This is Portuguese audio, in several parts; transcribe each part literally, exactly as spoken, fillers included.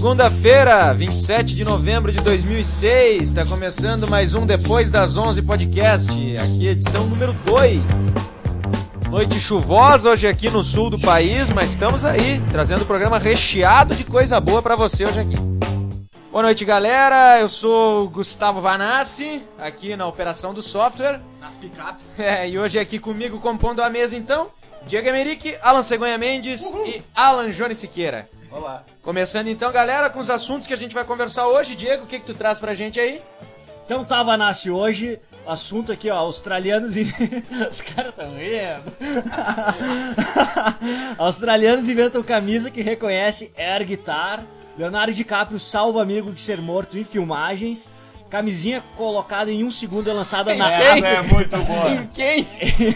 Segunda-feira, vinte e sete de novembro de dois mil e seis, está começando mais um Depois das onze podcast, aqui edição número dois. Noite chuvosa hoje aqui no sul do país, mas estamos aí, trazendo um programa recheado de coisa boa para você hoje aqui. Boa noite, galera, eu sou o Gustavo Vanassi, aqui na operação do software. Nas picapes. É, e hoje aqui comigo compondo a mesa então, Diego Emerick, Alan Cegonha Mendes Uhul. E Alan Jones Siqueira. Olá. Começando então, galera, com os assuntos que a gente vai conversar hoje. Diego, o que que tu traz pra gente aí? Então tá, Vanassi, hoje, assunto aqui, ó, australianos e... Os caras tão rindo. Australianos inventam camisa que reconhece Air Guitar. Leonardo DiCaprio salva amigo de ser morto em filmagens. Camisinha colocada em um segundo é lançada em na... Quem? É muito boa. Em quem?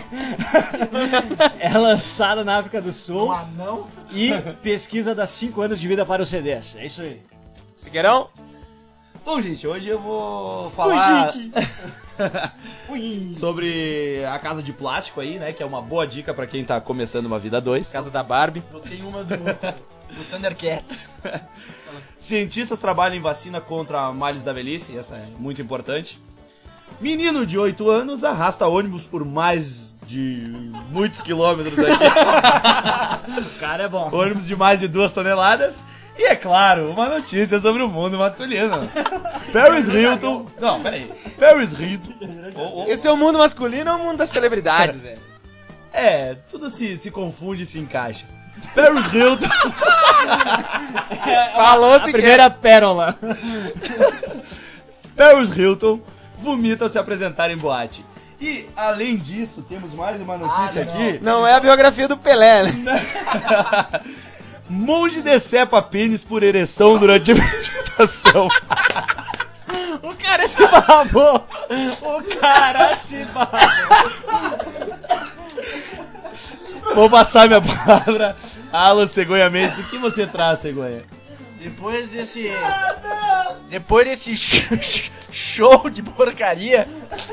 É lançada na África do Sul. Um anão? E pesquisa dá cinco anos de vida para os C Ds. É isso aí. Siqueirão? Bom, gente, hoje eu vou falar... Oi, gente! sobre a casa de plástico aí, né? Que é uma boa dica pra quem tá começando uma vida dois. Casa da Barbie. Eu tenho uma do, do Thundercats. Cientistas trabalham em vacina contra males da velhice, essa é muito importante. Menino de oito anos arrasta ônibus por mais de muitos quilômetros aqui. O cara é bom. Ônibus de mais de duas toneladas. E é claro, uma notícia sobre o mundo masculino. Paris Hilton... Não, peraí. Paris Hilton... Oh, oh. Esse é o mundo masculino ou o mundo das celebridades, velho? É, tudo se, se confunde e se encaixa. Paris Hilton... Falou, A primeira pérola. Paris Hilton vomita ao se apresentar em boate. E, além disso, temos mais uma notícia Ah, não. aqui. Não é a biografia do Pelé, né? Monge decepa pênis por ereção durante a meditação. O cara se babou. O cara se babou. Vou passar minha palavra a Alan Cegonha Mendes. O que você traz, Cegonha? Depois desse... Depois desse show de porcaria,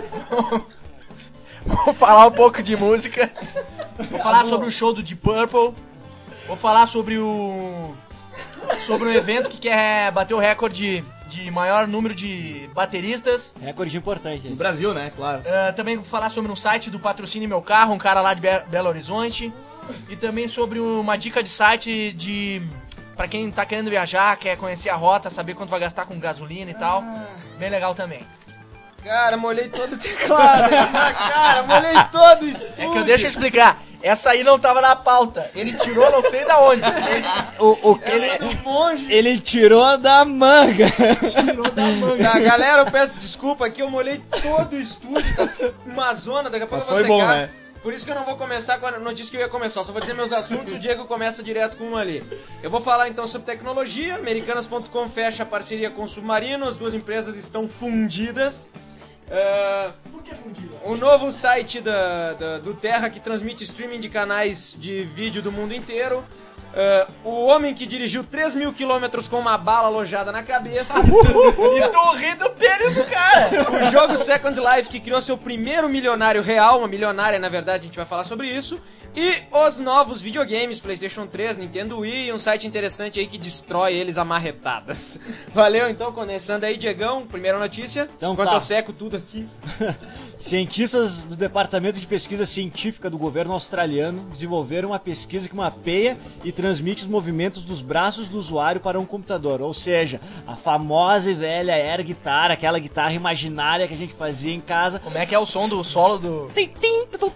vou falar um pouco de música. Vou falar sobre o show do Deep Purple. Vou falar sobre o... Sobre um evento que quer bater o recorde de maior número de bateristas. Recorde importante. No Brasil, né? Claro. Uh, também vou falar sobre um site do Patrocine Meu Carro, um cara lá de Be- Belo Horizonte. E também sobre uma dica de site de... Pra quem tá querendo viajar, quer conhecer a rota, saber quanto vai gastar com gasolina e tal. Bem legal também. Cara, molhei todo o teclado. Cara, molhei todo o estúdio. É que eu deixa eu explicar. Essa aí não tava na pauta. Ele tirou não sei da onde. Ele, O, o, Ele ele, é do monge. ele tirou da manga. tirou da manga. Tá, galera, eu peço desculpa aqui, eu molhei todo o estúdio, tá uma zona, daqui a pouco Mas eu vou foi secar. bom, né? Por isso que eu não vou começar com a notícia que eu ia começar, só vou dizer meus assuntos e o Diego começa direto com um ali. Eu vou falar então sobre tecnologia, Americanas ponto com fecha parceria com o Submarino, as duas empresas estão fundidas. Uh, Por que fundido? o novo site da, da- do Terra que transmite streaming de canais de vídeo do mundo inteiro. Uh, o homem que dirigiu três mil quilômetros com uma bala alojada na cabeça. E tu ri do pênis do cara. O jogo Second Life, que criou seu primeiro milionário real, uma milionária, na verdade, a gente vai falar sobre isso. E os novos videogames, PlayStation três, Nintendo Wii, e um site interessante aí que destrói eles a marretadas. Valeu, então, começando aí, Diegão, primeira notícia. Então Enquanto tá. eu seco tudo aqui. Cientistas do Departamento de Pesquisa Científica do governo australiano desenvolveram uma pesquisa que mapeia e transmite os movimentos dos braços do usuário para um computador. Ou seja, a famosa e velha Air Guitar, aquela guitarra imaginária que a gente fazia em casa. Como é que é o som do solo do... Tim, tim, tum,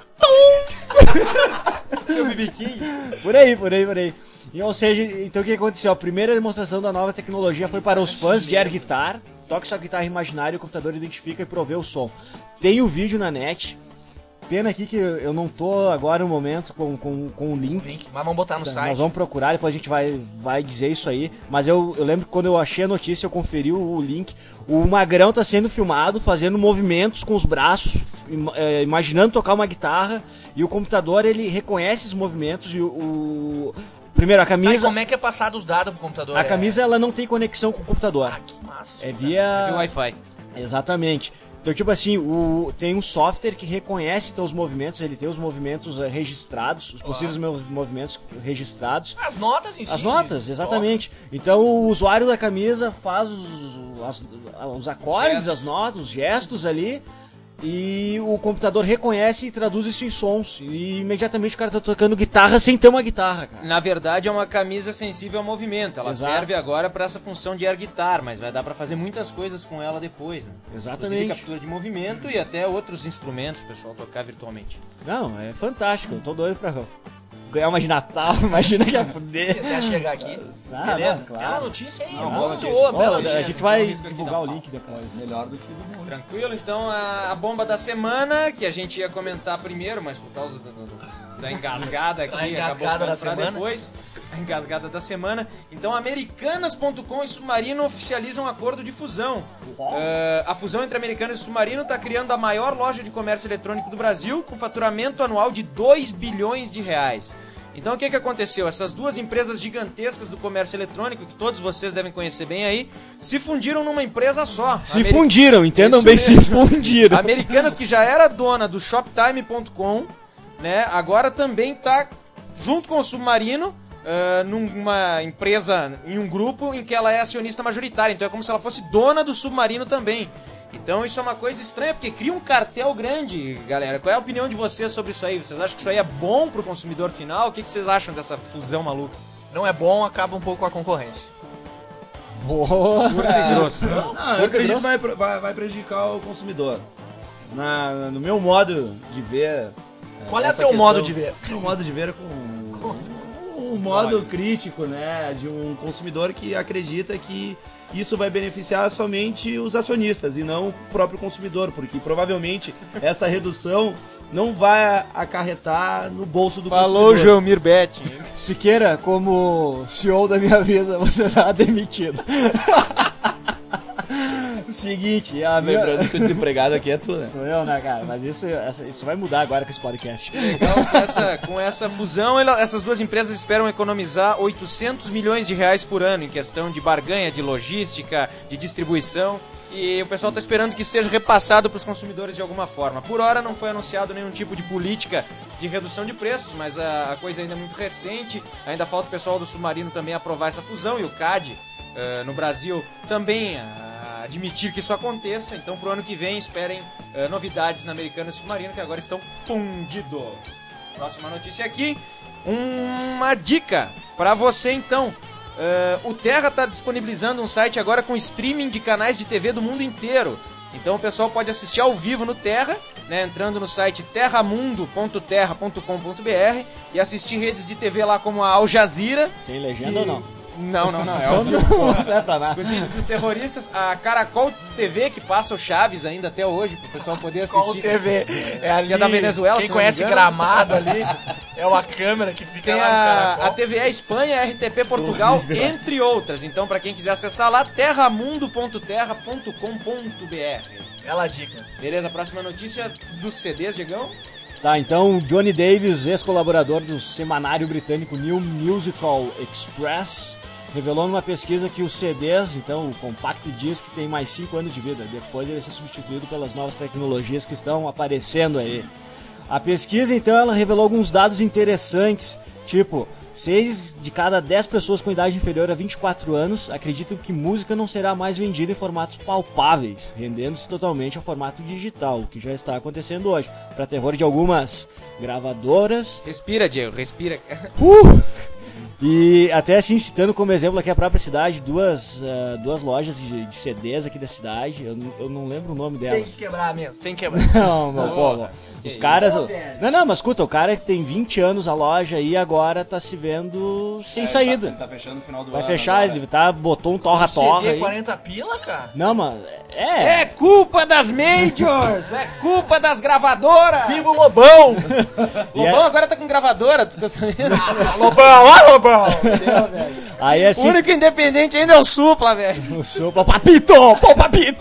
tum. Seu B B King. Por aí, por aí, por aí. E, ou seja, então o que aconteceu? A primeira demonstração da nova tecnologia foi para os fãs de Air Guitar. Toque sua guitarra imaginária e o computador identifica e provê o som. Tem o vídeo na net. Pena aqui que eu não tô agora no momento com, com, com o link. Link, mas vamos botar no Tá, site. nós vamos procurar, depois a gente vai, vai dizer isso aí. Mas eu, eu lembro que quando eu achei a notícia, eu conferi o, o link. O Magrão tá sendo filmado, fazendo movimentos com os braços, im- é, imaginando tocar uma guitarra. E o computador, ele reconhece os movimentos e o... o- Primeiro, a Tá, e camisa... como é que é passado os dados pro computador? A É- camisa, ela não tem conexão com o computador. Ah, que massa. isso, É cara. via... Wi-Fi. Exatamente. Então, tipo assim, o, tem um software que reconhece então, os movimentos, ele tem os movimentos uh, registrados, os possíveis oh. movimentos registrados. As notas em si. As notas, exatamente. Oh. Então, o usuário da camisa faz os, as, os acordes, os as notas, os gestos ali, e o computador reconhece e traduz isso em sons. E imediatamente o cara tá tocando guitarra sem ter uma guitarra, cara. Na verdade é uma camisa sensível ao movimento. Ela Exato. serve agora para essa função de air guitar, mas vai dar para fazer muitas coisas com ela depois, né? Exatamente. Inclusive captura de movimento e até outros instrumentos, o pessoal tocar virtualmente. Não, é fantástico. Eu tô doido pra ganhar uma de Natal. Imagina que ia fuder. Até chegar aqui. Ah, beleza? não, claro. Bela notícia aí. Não, Boa, notícia. boa, bela Olha, notícia. a gente vai risco aqui divulgar da o pau. link depois. Melhor do que do mundo. Tranquilo, então a, a bomba da semana, que a gente ia comentar primeiro, mas por causa do, do, da engasgada aqui, A engasgada acabou da ficando pra semana. depois. A engasgada da semana. Então, Americanas ponto com e Submarino oficializam um acordo de fusão. Uh, a fusão entre Americanas e Submarino está criando a maior loja de comércio eletrônico do Brasil, com faturamento anual de dois bilhões de reais. Então, o que, que aconteceu? Essas duas empresas gigantescas do comércio eletrônico, que todos vocês devem conhecer bem aí, se fundiram numa empresa só. Se Ameri- fundiram, entendam Isso bem, mesmo. se fundiram. Americanas, que já era dona do Shoptime ponto com, né, agora também está junto com o Submarino, uh, numa empresa, em um grupo em que ela é acionista majoritária. Então é como se ela fosse dona do Submarino também. Então isso é uma coisa estranha, porque cria um cartel grande, galera. Qual é a opinião de vocês sobre isso aí? Vocês acham que isso aí é bom pro consumidor final? O que, que vocês acham dessa fusão maluca? Não é bom, acaba um pouco com a concorrência. Boa. Curto e grosso. Não, eu acredito que vai, vai, vai prejudicar o consumidor. Na, no meu modo de ver... Qual é o essa teu questão- modo de ver? Meu modo de ver é com um modo crítico, né, de um consumidor que acredita que isso vai beneficiar somente os acionistas e não o próprio consumidor, porque provavelmente essa redução não vai acarretar no bolso do Falou, consumidor. Joelmir Betti. Siqueira, como C E O da minha vida, você tá demitido. Seguinte, a minha... Lembrando que o desempregado aqui é tu, né? Sou eu, né, cara? Mas isso, essa- isso vai mudar agora com esse podcast. Legal que essa, com essa fusão, ela- essas duas empresas esperam economizar oitocentos milhões de reais por ano em questão de barganha, de logística, de distribuição. E o pessoal está esperando que seja repassado para os consumidores de alguma forma. Por hora não foi anunciado nenhum tipo de política de redução de preços, mas a, a coisa ainda é muito recente. Ainda falta o pessoal do Submarino também aprovar essa fusão e o C A D eh, no Brasil também ah, admitir que isso aconteça. Então pro ano que vem esperem eh, novidades na Americana e Submarino, que agora estão fundidos. Próxima notícia aqui, uma dica para você então. Uh, o Terra está disponibilizando um site agora com streaming de canais de T V do mundo inteiro. Então o pessoal pode assistir ao vivo no Terra, né, entrando no site terramundo ponto terra ponto com ponto b r e assistir redes de T V lá como a Al Jazeera. Tem legenda ou não? Não, não, não. É ao vivo. Não serve pra nada. Com os vídeos dos terroristas, a Caracol T V, que passa o Chaves ainda até hoje, para o pessoal poder Qual assistir. T V? É ali. Que é da Venezuela, Quem se não me conhece engano. Gramado ali, é uma câmera que fica Tem lá no a, Caracol. a T V E Espanha, a R T P Portugal, entre outras. Então, para quem quiser acessar lá, terramundo ponto terra ponto com ponto b r. Bela dica. Beleza, próxima notícia dos C Ds, Diegão. Tá, então Johnny Davis, ex-colaborador do semanário britânico New Musical Express, revelou numa pesquisa que os C Ds, então o Compact Disc, tem mais cinco anos de vida. Depois ele vai ser substituído pelas novas tecnologias que estão aparecendo aí. A pesquisa, então, ela revelou alguns dados interessantes, tipo, seis de cada dez pessoas com idade inferior a vinte e quatro anos acreditam que música não será mais vendida em formatos palpáveis, rendendo-se totalmente ao formato digital, o que já está acontecendo hoje, para terror de algumas gravadoras. Respira, Diego, respira. Uh! E até assim, citando como exemplo aqui a própria cidade, duas, uh, duas lojas de, de C Ds aqui da cidade, eu, não- eu não lembro o nome Tem delas. que quebrar mesmo, tem que quebrar. Não, meu Boa. povo. Os Que caras. isso, velho. Não, não, mas escuta, o cara que tem vinte anos a loja aí agora tá se vendo sem saída. Ele tá fechando no final do Vai ano fechar, agora. ele tá, botou um torra-torra C D aí. quarenta pila, cara? Não, mano, é. É culpa das majors, é culpa das gravadoras. Viva o Lobão! E é- Lobão agora tá com gravadora, tu tá sabendo? Lobão, ó Lobão! Aí O assim. único independente ainda é o Supla, velho. O seu pô, papito! Pô, papito!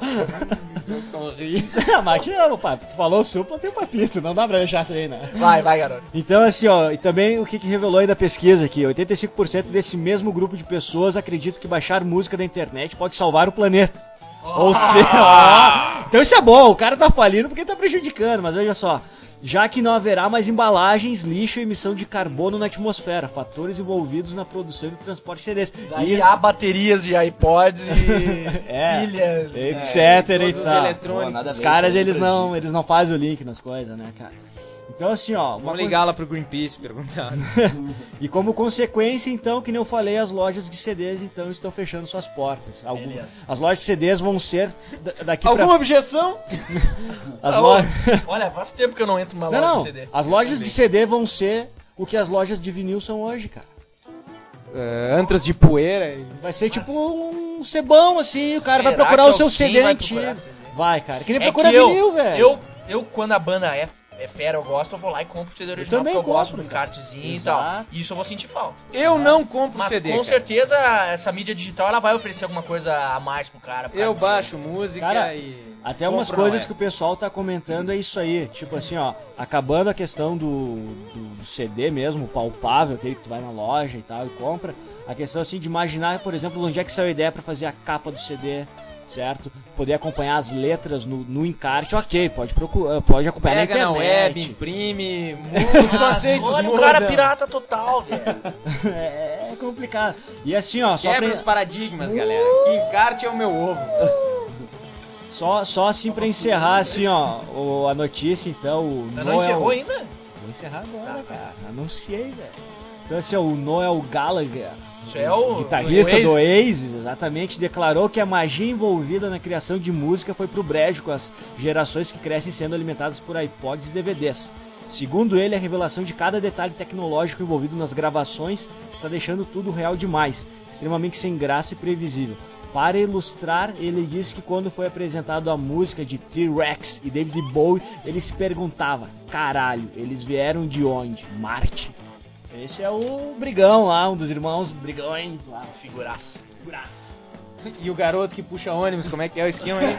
Mas te amo, pai. Tu falou supla, tem papito. Não dá pra deixar isso aí, né? Vai, vai, garoto. Então, assim, ó, e também o que, que revelou aí da pesquisa aqui, oitenta e cinco por cento desse mesmo grupo de pessoas acreditam que baixar música da internet pode salvar o planeta. Ou seja, ó, então isso é bom, o cara tá falindo porque tá prejudicando, mas veja só. Já que não haverá mais embalagens, lixo e emissão de carbono na atmosfera, fatores envolvidos na produção e transporte de C Ds. Daí há baterias de iPods e É, pilhas. etc É, e todos os tal. eletrônicos. Pô, nada a Os ver, caras, isso aí eles pra não, eles não fazem o link nas coisas, né, cara? Então, assim, ó... uma Vamos coisa- ligar lá pro Greenpeace perguntar. E como consequência, então, que nem eu falei, as lojas de C Ds, então, estão fechando suas portas. Algum- Beleza. as lojas de C Ds vão ser da- daqui Alguma pra... objeção? As lojas... Olha, faz tempo que eu não entro numa Não, loja não. de C D. As lojas de C D vão ser o que as lojas de vinil são hoje, cara. Uh, antros de poeira. e- Vai ser tipo um cebão, assim, o cara vai Será procurar que o seu alguém C D vai antigo. procurar C D? Vai, cara. Que nem É procura que eu, vinil, velho. eu, eu, quando a banda é, é fera, eu gosto, eu vou lá e compro o C D original, também porque eu gosto compro, do cara. encartezinho e Exato. tal. E isso eu vou sentir falta. Eu não compro Mas C D, com cara. certeza essa mídia digital ela vai oferecer alguma coisa a mais pro cara. por Eu causa baixo música Cara, e... Até umas compro, coisas não é? que o pessoal tá comentando é isso aí. Tipo assim, ó, acabando a questão do, do, do C D mesmo, palpável, aquele que tu vai na loja e tal e compra. A questão assim de imaginar, por exemplo, onde é que saiu a ideia pra fazer a capa do C D, certo? Poder acompanhar as letras no, no encarte, ok, pode procurar, pode acompanhar Pega na na internet. web, imprime, os conceitos Olha o mudam. cara pirata total, velho. É, é complicado. E assim, ó, só Quebra pra, os paradigmas, galera. Que encarte é o meu ovo. só, só assim pra encerrar, assim, ó, o- a notícia, então, o Mas não Noel- encerrou ainda? Vou encerrar agora, cara. Anunciei, velho. Então, assim, ó, o Noel Gallagher, Isso é o guitarrista o do Oasis. Oasis, exatamente, declarou que a magia envolvida na criação de música foi pro brejo com as gerações que crescem sendo alimentadas por iPods e D V Ds. Segundo ele, a revelação de cada detalhe tecnológico envolvido nas gravações está deixando tudo real demais, extremamente sem graça e previsível. Para ilustrar, ele disse que quando foi apresentado a música de T-Rex e David Bowie, ele se perguntava, caralho, eles vieram de onde? Marte? Esse é o Brigão lá, um dos irmãos Brigões lá. Figuraça. Figuraça. E o garoto que puxa ônibus, como é que é o esquema aí?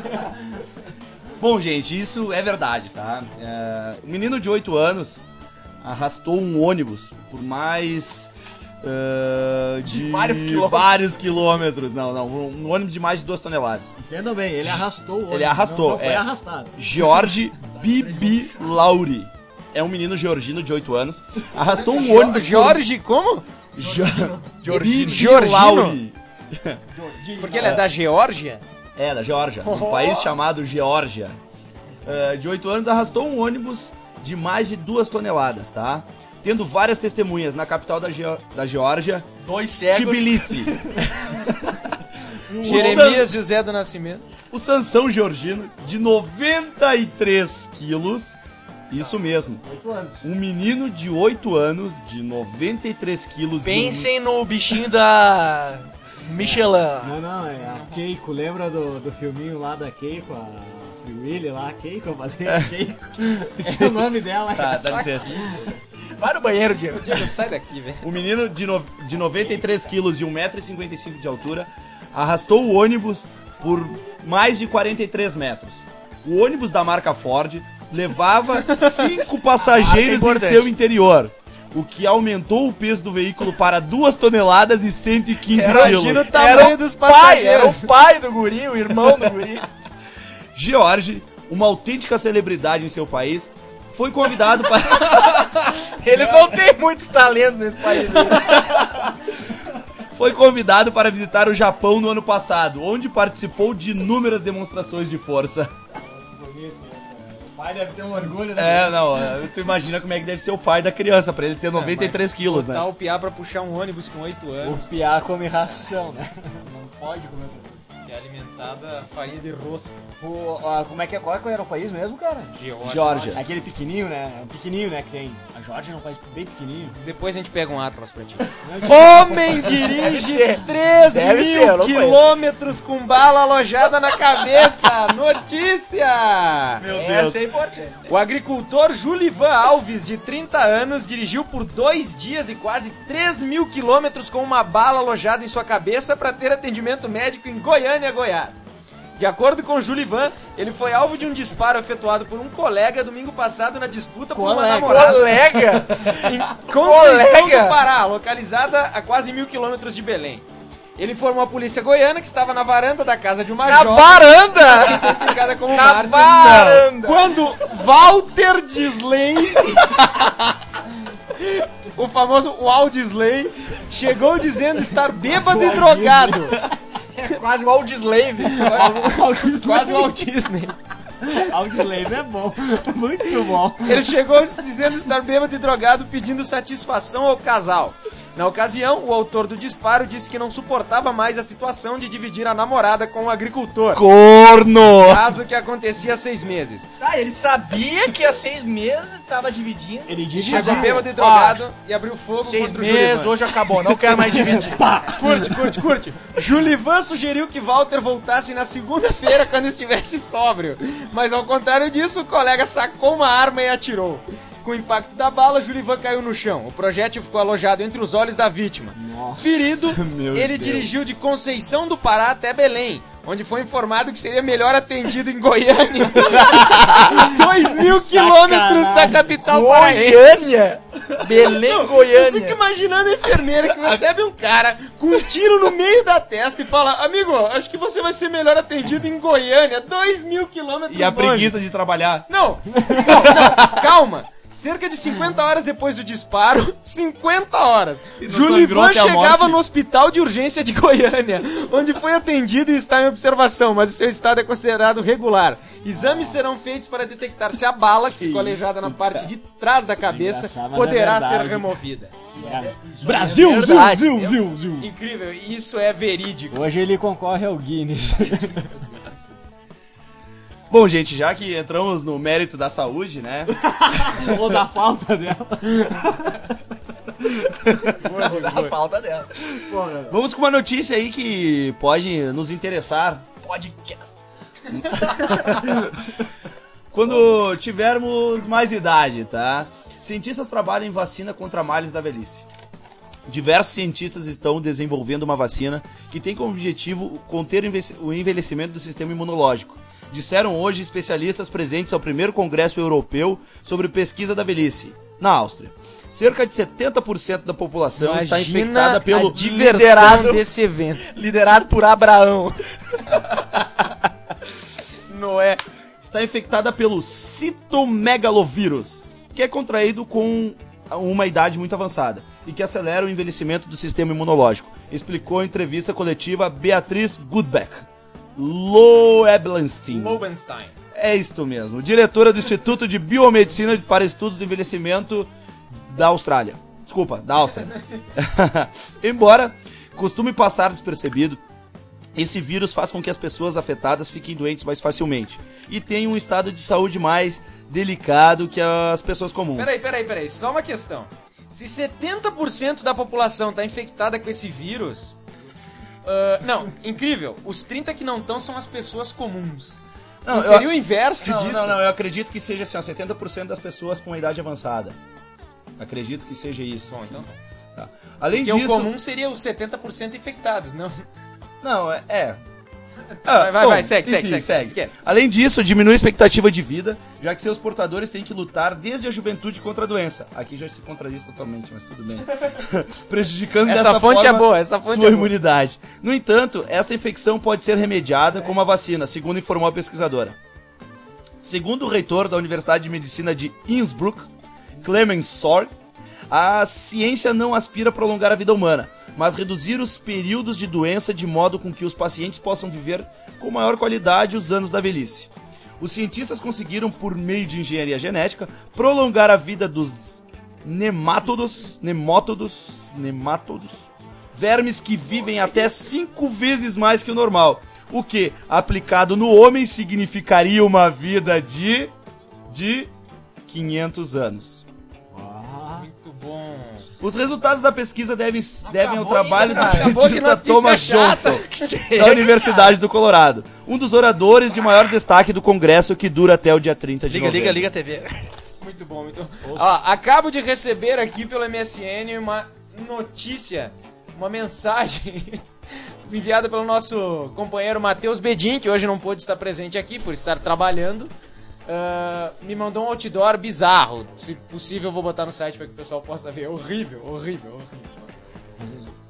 Bom, gente, isso é verdade, tá? É, um menino de oito anos arrastou um ônibus por mais uh, de vários quilômetros. vários quilômetros. Não, não, um ônibus de mais de duas toneladas. Entendam bem, ele arrastou o ônibus, Ele arrastou, não, não foi é. arrastado. George Bibi Lauri. É um menino georgino de oito anos. Arrastou um ônibus. Jorge, como? Georgino. Georgino? Lauri. Porque ele é da Geórgia? É, da Geórgia. Um país chamado Geórgia. Uh, de oito anos, arrastou um ônibus de mais de duas toneladas, tá? Tendo várias testemunhas na capital da, Geo- da Geórgia, Dois cegos. Tbilisi. Jeremias José do Nascimento. O Sansão Georgino, de noventa e três quilos. Isso mesmo. oito anos. Um menino de oito anos, de noventa e três quilos. Pensem no bichinho da Michelin. Não, não, é a Keiko, lembra do, do filminho lá da Keiko, a Free Willy lá, a Keiko, eu falei, a Keiko. É o nome dela, Tá, dá licença. Vai no banheiro, Diego. Diego, sai daqui, velho. O menino de, no, de noventa e três quilos e um metro e cinquenta e cinco de altura arrastou o ônibus por mais de quarenta e três metros. O ônibus da marca Ford levava cinco passageiros em importante. seu interior, o que aumentou o peso do veículo para duas toneladas e cento e quinze quilos. Imagina o tamanho Era o dos pai, era passageiros. o pai do guri, o irmão do guri. George, uma autêntica celebridade em seu país, foi convidado para... Eles não têm muitos talentos nesse país. né? foi convidado para visitar o Japão no ano passado, onde participou de inúmeras demonstrações de força. O pai deve ter um orgulho, né? É, não, tu imagina como é que deve ser o pai da criança, pra ele ter noventa e três quilos, Botar né? o piá pra puxar um ônibus com oito anos. O piá come ração, né? Não pode comer. Que é alimentada a farinha de rosca. O, a, como é que é? Qual era o país mesmo, cara? Geórgia. Geórgia. Aquele pequenininho, né? É um pequenininho, né, que tem. A Geórgia é um país bem pequenininho. Depois a gente pega um Atlas pra ti. Não, Homem dirige ser. três Deve ser, eu mil não conheço. quilômetros com bala alojada na cabeça. Notícia! Meu Deus. Essa é importante. O agricultor Julivan Alves, de trinta anos, dirigiu por dois dias e quase três mil quilômetros com uma bala alojada em sua cabeça para ter atendimento médico em Goiânia, Goiás. De acordo com Julivan, ele foi alvo de um disparo efetuado por um colega domingo passado na disputa por uma Colega. namorada Colega! em Conceição Colega. do Pará, localizada a quase mil quilômetros de Belém. Ele informou a polícia goiana que estava na varanda da casa de uma Na jovem varanda! identificada como Na Márcia. varanda! Quando Walter Disley, o famoso Walt Disley, chegou dizendo estar bêbado e drogado. É quase o Audioslave. Quase o Walt Disney. Audioslave é bom. Muito bom. Ele chegou dizendo estar bêbado e drogado, pedindo satisfação ao casal. Na ocasião, o autor do disparo disse que não suportava mais a situação de dividir a namorada com o agricultor. Corno! Caso que acontecia há seis meses. Ah, ele sabia que há seis meses tava dividindo. Ele disse Chegou assim, bêbado e drogado e abriu fogo Seis contra o meses, Julivan. hoje acabou, não quero mais dividir. Curte, curte, curte. Julivan sugeriu que Walter voltasse na segunda-feira quando estivesse sóbrio. Mas ao contrário disso, o colega sacou uma arma e atirou. Com o impacto da bala, Julivan caiu no chão. O projétil ficou alojado entre os olhos da vítima. Nossa, Ferido, meu ele Deus. dirigiu de Conceição do Pará até Belém, onde foi informado que seria melhor atendido em Goiânia. Dois mil quilômetros da capital paraense. Goiânia! Belém, Eu fico Goiânia. imaginando a enfermeira que recebe um cara com um tiro no meio da testa e fala: amigo, acho que você vai ser melhor atendido em Goiânia, dois mil quilômetros E a longe. preguiça de trabalhar. Não, não, não, calma. Cerca de cinquenta horas depois do disparo, cinquenta horas, não Julivan sangrou até a chegava morte. no hospital de urgência de Goiânia, onde foi atendido e está em observação, mas o seu estado é considerado regular. Exames serão feitos para detectar se a bala, que ficou aleijada na parte de trás da cabeça, Engraçado, mas poderá é ser verdade. removida. É. Brasil, é Zil, verdade, Zil, entendeu? Zil, Zil. Incrível, isso é verídico. Hoje ele concorre ao Guinness. Bom, gente, já que entramos no mérito da saúde, né? Ou da falta dela. A falta dela. Vamos com uma notícia aí que pode nos interessar. Podcast. Quando tivermos mais idade, tá? Cientistas trabalham em vacina contra males da velhice. Diversos cientistas estão desenvolvendo uma vacina que tem como objetivo conter o envelhec- o envelhecimento do sistema imunológico. Disseram hoje especialistas presentes ao primeiro Congresso Europeu sobre pesquisa da velhice, na Áustria. Cerca de setenta por cento da população está infectada pelo a diversão liderado, desse evento. Liderado por Abraão. Noé. está infectada pelo citomegalovírus, que é contraído com uma idade muito avançada e que acelera o envelhecimento do sistema imunológico, explicou em entrevista coletiva Beatriz Goodbeck. Loeblenstein. Lobenstein. É isto mesmo. Diretora do Instituto de Biomedicina para Estudos do Envelhecimento da Austrália. Desculpa, da Áustria. Embora costume passar despercebido, esse vírus faz com que as pessoas afetadas fiquem doentes mais facilmente e tenham um estado de saúde mais delicado que as pessoas comuns. Peraí, peraí, peraí. Só uma questão. Se setenta por cento da população tá infectada com esse vírus... Uh, não, incrível. Os trinta que não estão são as pessoas comuns. Não, não seria eu... o inverso não, disso? Não, não, eu acredito que seja assim, ó, setenta por cento das pessoas com a idade avançada. Acredito que seja isso. Bom, então... Tá. Além Porque disso... o comum seria os setenta por cento infectados, não? Não, é... é. Ah, vai, vai, bom, vai, segue, enfim, segue, segue, esquece. Além disso, diminui a expectativa de vida, já que seus portadores têm que lutar desde a juventude contra a doença. Aqui já se contradiz totalmente, mas tudo bem. Prejudicando Essa dessa fonte forma é boa, essa fonte sua é boa. imunidade. No entanto, essa infecção pode ser remediada com uma vacina, segundo informou a pesquisadora. Segundo o reitor da Universidade de Medicina de Innsbruck, Clemens Sorg, a ciência não aspira a prolongar a vida humana, mas reduzir os períodos de doença de modo com que os pacientes possam viver com maior qualidade os anos da velhice. Os cientistas conseguiram, por meio de engenharia genética, prolongar a vida dos nemátodos, nemótodos, nemátodos, vermes que vivem até cinco vezes mais que o normal, o que, aplicado no homem, significaria uma vida de, de quinhentos anos. Muito bom. Os resultados da pesquisa devem, devem ao trabalho do Acabou que cientista notícia Thomas chata. Johnson, da Universidade do Colorado, um dos oradores de maior destaque do congresso que dura até o dia trinta de Liga, novembro. liga, liga a T V. Muito bom, muito bom. Ó, acabo de receber aqui pelo M S N uma notícia, uma mensagem enviada pelo nosso companheiro Matheus Bedin, que hoje não pôde estar presente aqui por estar trabalhando. Uh, me mandou um outdoor bizarro. Se possível, eu vou botar no site para que o pessoal possa ver. Horrível, horrível, horrível.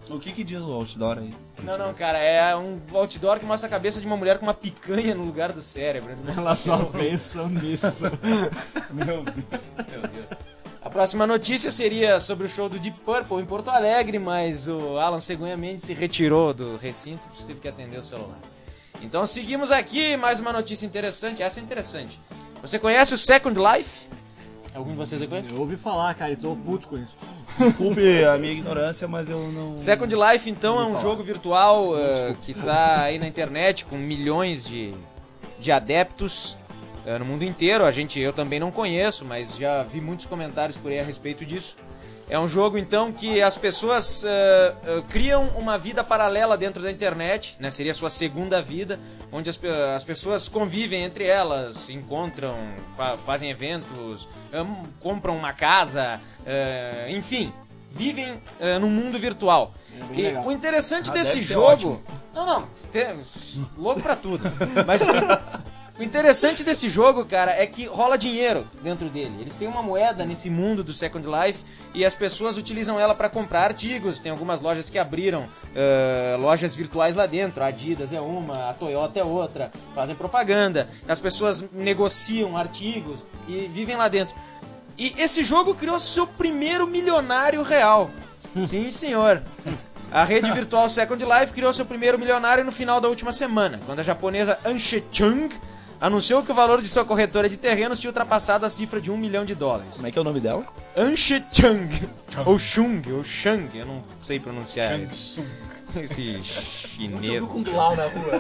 O que que diz o outdoor aí? Não, não, cara, é um outdoor que mostra a cabeça de uma mulher com uma picanha no lugar do cérebro. Ela só pensa nisso. Meu Deus. Meu Deus. A próxima notícia seria sobre o show do Deep Purple em Porto Alegre, mas o Alan Cegonha Mendes se retirou do recinto e teve que atender o celular. Então seguimos aqui, mais uma notícia interessante. Essa é interessante. Você conhece o Second Life? Algum de vocês conhece? Eu ouvi falar, cara, e tô puto com isso. Desculpe a minha ignorância, mas eu não... Second Life, então, é um falar. jogo virtual uh, que tá aí na internet com milhões de, de adeptos uh, no mundo inteiro. A gente, eu também não conheço, mas já vi muitos comentários por aí a respeito disso. É um jogo, então, que as pessoas uh, uh, criam uma vida paralela dentro da internet, né? Seria a sua segunda vida, onde as, as pessoas convivem entre elas, se encontram, fa fazem eventos, um, compram uma casa, uh, enfim, vivem uh, num mundo virtual. É bem E legal. o interessante Ah, desse deve ser jogo... ótimo. Não, não, tem- louco pra tudo. Mas o interessante desse jogo, cara, é que rola dinheiro dentro dele. Eles têm uma moeda nesse mundo do Second Life e as pessoas utilizam ela pra comprar artigos. Tem algumas lojas que abriram uh, lojas virtuais lá dentro. A Adidas é uma, a Toyota é outra. Fazem propaganda. As pessoas negociam artigos e vivem lá dentro. E esse jogo criou seu primeiro milionário real. Sim, senhor. A rede virtual Second Life criou seu primeiro milionário no final da última semana, quando a japonesa Anshe Chung anunciou que o valor de sua corretora de terrenos tinha ultrapassado a cifra de um milhão de dólares. Como é que é o nome dela? Anshe Chung, ou Chung, ou Shang, eu não sei pronunciar esse, esse chinês. Kung Lao na rua.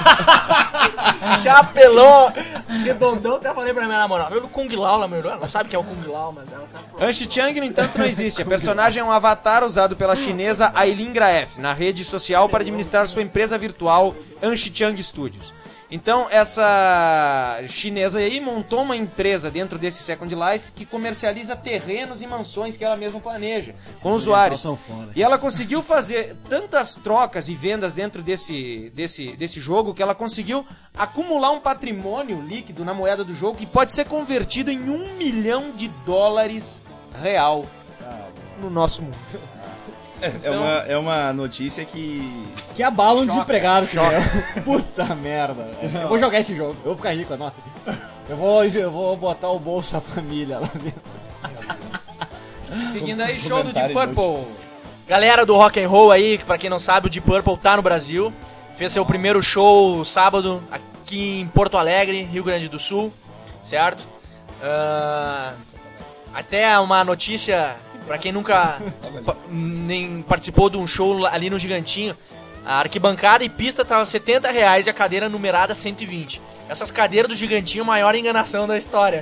Chapelão, redondão, até falei pra minha namorada. Eu Kung Lao, meu irmão, ela não sabe o que é o Kung Lao, mas ela tá pronta. Anshe Chung, no entanto, não existe. A personagem é um avatar usado pela chinesa Aileen Graef na rede social para administrar sua empresa virtual Anshe Chung Studios. Então, essa chinesa aí montou uma empresa dentro desse Second Life que comercializa terrenos e mansões que ela mesma planeja com usuários. são foda. E ela conseguiu fazer tantas trocas e vendas dentro desse, desse, desse jogo que ela conseguiu acumular um patrimônio líquido na moeda do jogo que pode ser convertido em um milhão de dólares real no nosso mundo. É, uma, é uma notícia que... Que abala um desempregado, cara. Puta merda. Eu vou jogar esse jogo. Eu vou ficar rico, anota. Eu vou, eu vou botar o Bolsa Família lá dentro. Seguindo aí, show do Deep Comentário Purple. Galera do rock and roll aí, que pra quem não sabe, o Deep Purple tá no Brasil. Fez seu primeiro show sábado aqui em Porto Alegre, Rio Grande do Sul, certo? Ah, até uma notícia, pra quem nunca pa- nem participou de um show ali no Gigantinho, a arquibancada e pista estavam setenta reais e a cadeira numerada cento e vinte. Essas cadeiras do Gigantinho, a maior enganação da história.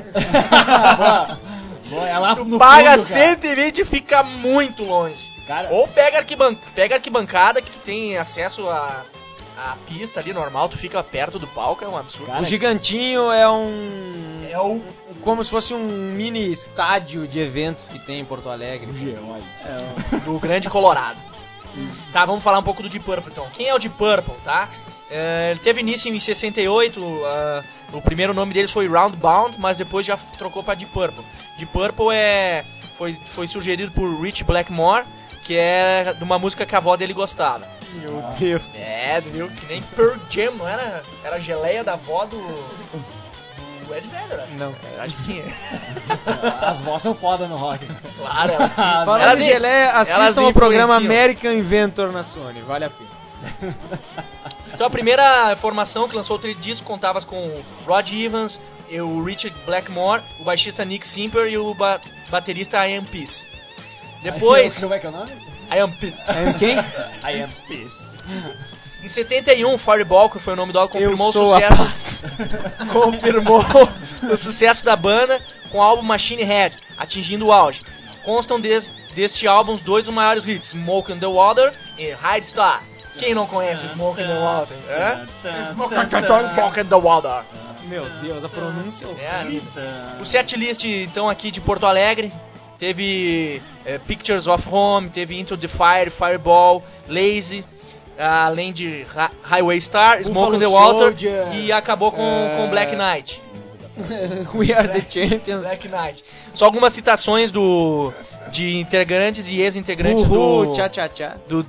É lá no Paga fundo, cara. cento e vinte e fica muito longe. Cara, Ou pega, arquiban... pega arquibancada que tu tem acesso à a... a pista ali normal, tu fica perto do palco, é um absurdo. Cara, O Gigantinho é um... É o... como se fosse um mini estádio de eventos que tem em Porto Alegre. Geóide. do Grande Colorado. Tá, vamos falar um pouco do Deep Purple então. Quem é o Deep Purple, tá? É, ele teve início em sessenta e oito, uh, o primeiro nome deles foi Roundbound, mas depois já trocou pra Deep Purple. Deep Purple é, foi, foi sugerido por Rich Blackmore, que é de uma música que a avó dele gostava. Meu Deus. É, tu viu? Que nem Pearl Jam, não era? Era a geleia da avó do... do Ed Vedder, acho. Não. Acho que sim. As vozes são foda no rock. Claro, elas... Falando elas em in- geleia, elas assistam ao programa influenciam. American Inventor na Sony, vale a pena. Então a primeira formação que lançou o três discos contava com o Rod Evans, o Richard Blackmore, o baixista Nick Simper e o ba baterista Ian Peace. Depois... Como é que é o nome? Ian Peace. É quem? I am Peace. Em setenta e um, Fireball, que foi o nome do álbum, confirmou Eu o sou a sucesso... confirmou o sucesso da banda com o álbum Machine Head, atingindo o auge. Constam des, deste álbum os dois dos maiores hits, Smoke in the Water e Hide Star. Quem não conhece Smoke in the Water? É? Smoke in the Water. Meu Deus, a pronúncia é É, horrível. o setlist, então, aqui de Porto Alegre, teve é, Pictures of Home, teve Into the Fire, Fireball, Lazy, além de Hi- Highway Star, Smoke in the Buffalo Water, Soldier, e acabou com, é, com Black Knight. We are the champions. Black Knight. Só algumas citações do, de integrantes e ex-integrantes Uhul, do, tchá tchá tchá. do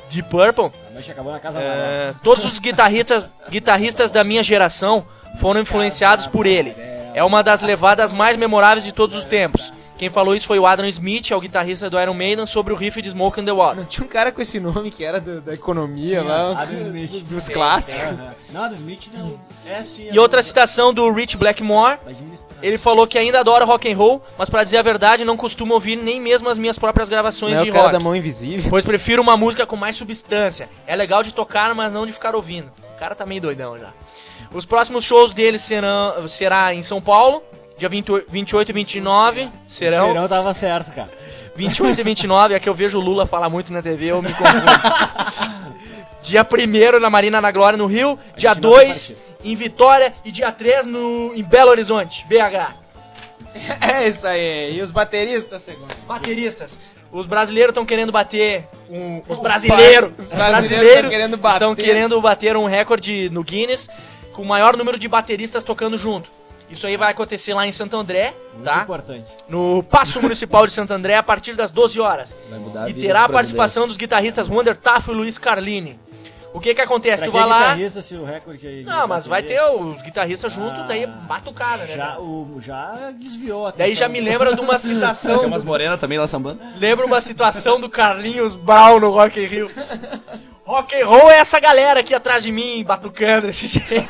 Deep Purple. A noite acabou na casa É, todos os guitarristas, guitarristas da minha geração foram influenciados por ele. É uma das levadas mais memoráveis de todos os tempos. Quem falou isso foi o Adam Smith, é o guitarrista do Iron Maiden, sobre o riff de Smoke on the Water. Não tinha um cara com esse nome que era do- da economia lá, Adam Smith. dos clássicos. Não, Adam Smith não. É assim. E outra citação do Rich Blackmore, ele falou que ainda adora rock and roll, mas pra dizer a verdade não costumo ouvir nem mesmo as minhas próprias gravações Não é de o cara rock. da mão invisível. Pois prefiro uma música com mais substância. É legal de tocar, mas não de ficar ouvindo. O cara tá meio doidão já. Os próximos shows dele serão, será em São Paulo, dia vinte, vinte e oito e vinte e nove. Serão. O cheirão tava certo, cara. vinte e oito e vinte e nove, é que eu vejo o Lula falar muito na T V, eu me confundo. Dia primeiro na Marina na Glória, no Rio. Dia dois em Vitória. E dia três no, em Belo Horizonte, B H. É isso aí. E os bateristas, segundo? Bateristas. Os brasileiros estão querendo bater um, os brasileiros, Os os brasileiros brasileiros tão querendo bater. estão querendo bater um recorde no Guinness com o maior número de bateristas tocando junto. Isso aí vai acontecer lá em Santo André, Muito tá? importante. No Paço Municipal de Santo André a partir das doze horas. Vai mudar a E vida terá a dos participação dos guitarristas Wander Taff e Luiz Carlini. O que que acontece? Pra tu quem vai é lá... guitarrista, se o recorde aí... Não, mas vai ter os guitarristas junto, Ah, daí batucada, né? Já, cara? o, já desviou a Daí já me lembra de uma Tem citação... umas morenas também lá sambando. Lembra uma situação do Carlinhos Brown no Rock in Rio. Rock and roll é essa galera aqui atrás de mim, batucando desse jeito.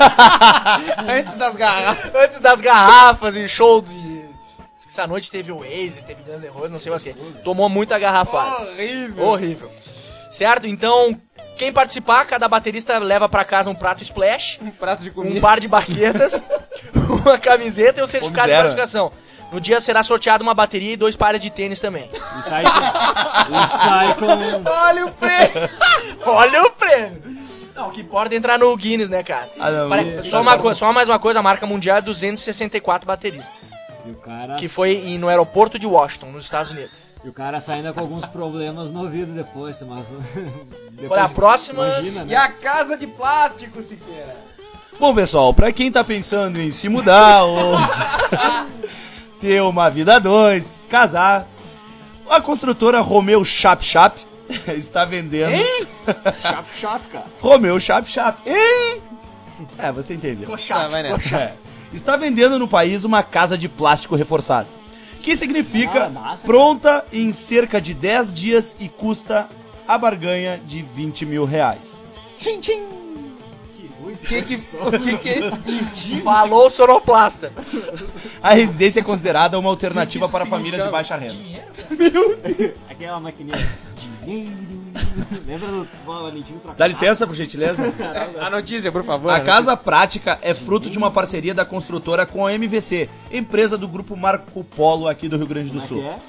Antes das garrafas. Antes das garrafas e show de... Essa noite teve o Oasis, teve Guns N' Roses, não sei mais o que. Tomou muita garrafada. Horrível. Horrível. Certo? Então, quem participar, cada baterista leva pra casa um prato splash, Um prato de um comida. par de baquetas, uma camiseta e um certificado de zero. participação. No dia será sorteado uma bateria e dois pares de tênis também. E sai com... e sai com... Olha o prêmio. Olha o prêmio! Não, o que importa é entrar no Guinness, né, cara? Ah, não, Pare- e- só, uma coisa, só mais uma coisa, a marca mundial é duzentos e sessenta e quatro bateristas. E o cara... Que foi em- no aeroporto de Washington, nos Estados Unidos. E o cara saindo com alguns problemas no ouvido depois, mas... depois Olha, a próxima- Imagina, E né? a casa de plástico, Siqueira? Bom, pessoal, pra quem tá pensando em se mudar ou ter uma vida a dois, casar, a construtora Romeu Chap Chap está vendendo... Chap, chap, cara. Romeu Chap Chap. É, você entendeu. Tá, vai nessa. É. Está vendendo no país uma casa de plástico reforçado, que significa Ah, massa, pronta em cerca de dez dias e custa a barganha de vinte mil reais. Tchim, tchim. O que que, o que que é esse tintim? Falou sonoplasta. A residência é considerada uma alternativa para famílias de baixa renda. Aquela maquininha. Dinheiro. Lembra do Valentim pra Dá licença, por gentileza. A notícia, por favor. A casa prática é fruto de uma parceria da construtora com a M V C, empresa do grupo Marco Polo aqui do Rio Grande do Como é Sul. que é?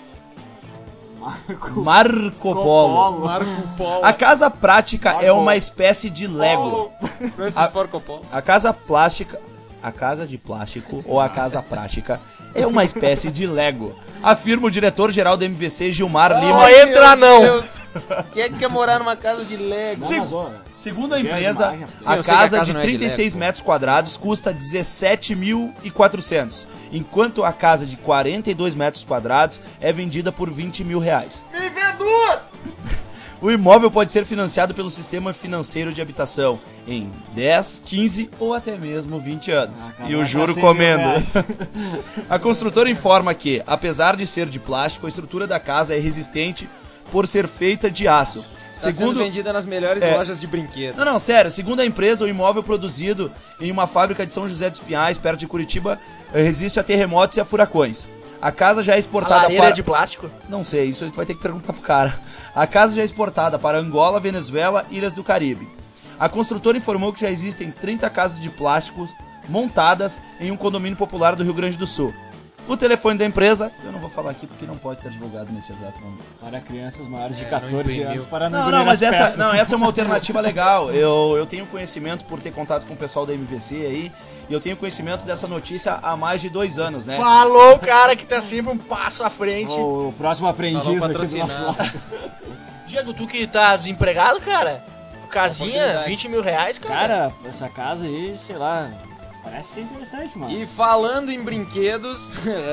Marco Marco Polo. Marco Polo. A casa prática é Marco. uma espécie de Lego. Francis A- Ford Coppola. A casa plástica, a casa de plástico ou a casa prática é uma espécie de Lego, afirma o diretor-geral da M V C, Gilmar Lima. Não entra, meu não. Deus. Quem é que quer morar numa casa de Lego? Sim. Amazon. Segundo a Vê as empresa, imagens. Sim, a eu sei que a casa casa de não é de trinta e seis Lego. metros quadrados custa dezessete mil e quatrocentos, enquanto a casa de quarenta e dois metros quadrados é vendida por vinte mil reais. Me vê duas! O imóvel pode ser financiado pelo sistema financeiro de habitação em dez, quinze ou até mesmo vinte anos. Ah, cara, E o vai juro pra cem mil comendo. reais. A construtora informa que, apesar de ser de plástico, a estrutura da casa é resistente por ser feita de aço. Tá sendo Segundo vendida nas melhores É. lojas de brinquedos. Não, não, sério. Segundo a empresa, o imóvel produzido em uma fábrica de São José dos Pinhais, perto de Curitiba, eh, resiste a terremotos e a furacões. A casa já é A exportada lareira para... é de plástico? Não sei, isso tu vai ter que perguntar pro cara. A casa já é exportada para Angola, Venezuela e Ilhas do Caribe. A construtora informou que já existem trinta casas de plásticos montadas em um condomínio popular do Rio Grande do Sul. O telefone da empresa, eu não vou falar aqui porque não pode ser divulgado nesse exato momento. Para crianças maiores de É, não quatorze imprimiu. anos para não Não, engolir não, mas as essa, peças. não, essa é uma alternativa legal. Eu, eu tenho conhecimento por ter contato com o pessoal da M V C aí, e eu tenho conhecimento dessa notícia há mais de dois anos, né? Falou o cara que tá sempre um passo à frente. O próximo aprendiz Falou aqui do patrocinar. nosso lado. Diego, tu que tá desempregado, cara? Casinha, Oportunidade. vinte mil reais, cara. Cara, essa casa aí, sei lá, parece ser interessante, mano. E falando em brinquedos,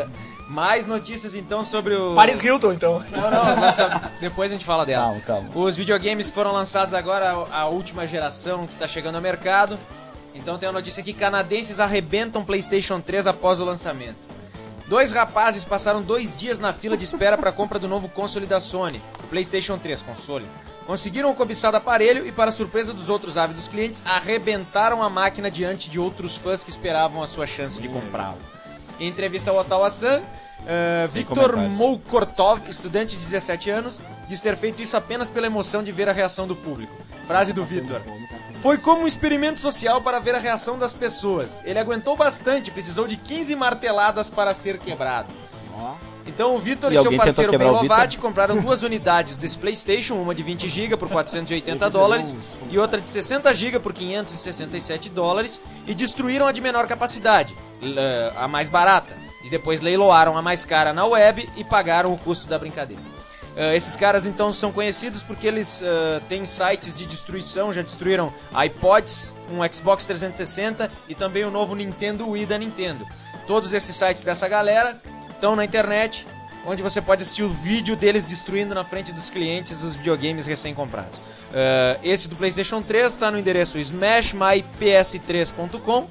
Mais notícias então sobre o... Paris Hilton, então. Não, não, lança... depois a gente fala dela. Calma, calma. Os videogames que foram lançados agora, a última geração que está chegando ao mercado. Então tem uma notícia aqui, canadenses arrebentam PlayStation três após o lançamento. Dois rapazes passaram dois dias na fila de espera para a compra do novo console da Sony, o PlayStation três console. Conseguiram o cobiçado aparelho e, para surpresa dos outros ávidos clientes, arrebentaram a máquina diante de outros fãs que esperavam a sua chance de comprá-lo. Em entrevista ao Ottawa Sun, uh, Viktor Moukortov, estudante de dezessete anos, diz ter feito isso apenas pela emoção de ver a reação do público. Frase do Viktor: foi como um experimento social para ver a reação das pessoas. Ele aguentou bastante, precisou de quinze marteladas para ser quebrado. Então o Vitor e, e seu parceiro Ben Lovati compraram duas unidades desse PlayStation, uma de vinte gigas por quatrocentos e oitenta dólares e outra de sessenta gigas por quinhentos e sessenta e sete dólares e destruíram a de menor capacidade, a mais barata, e depois leiloaram a mais cara na web e pagaram o custo da brincadeira. Uh, esses caras então são conhecidos porque eles uh, têm sites de destruição, já destruíram iPods, um Xbox trezentos e sessenta e também o novo Nintendo Wii da Nintendo. Todos esses sites dessa galera estão na internet, onde você pode assistir o vídeo deles destruindo na frente dos clientes os videogames recém-comprados. Uh, esse do PlayStation três está no endereço smash my p s três ponto com, uh,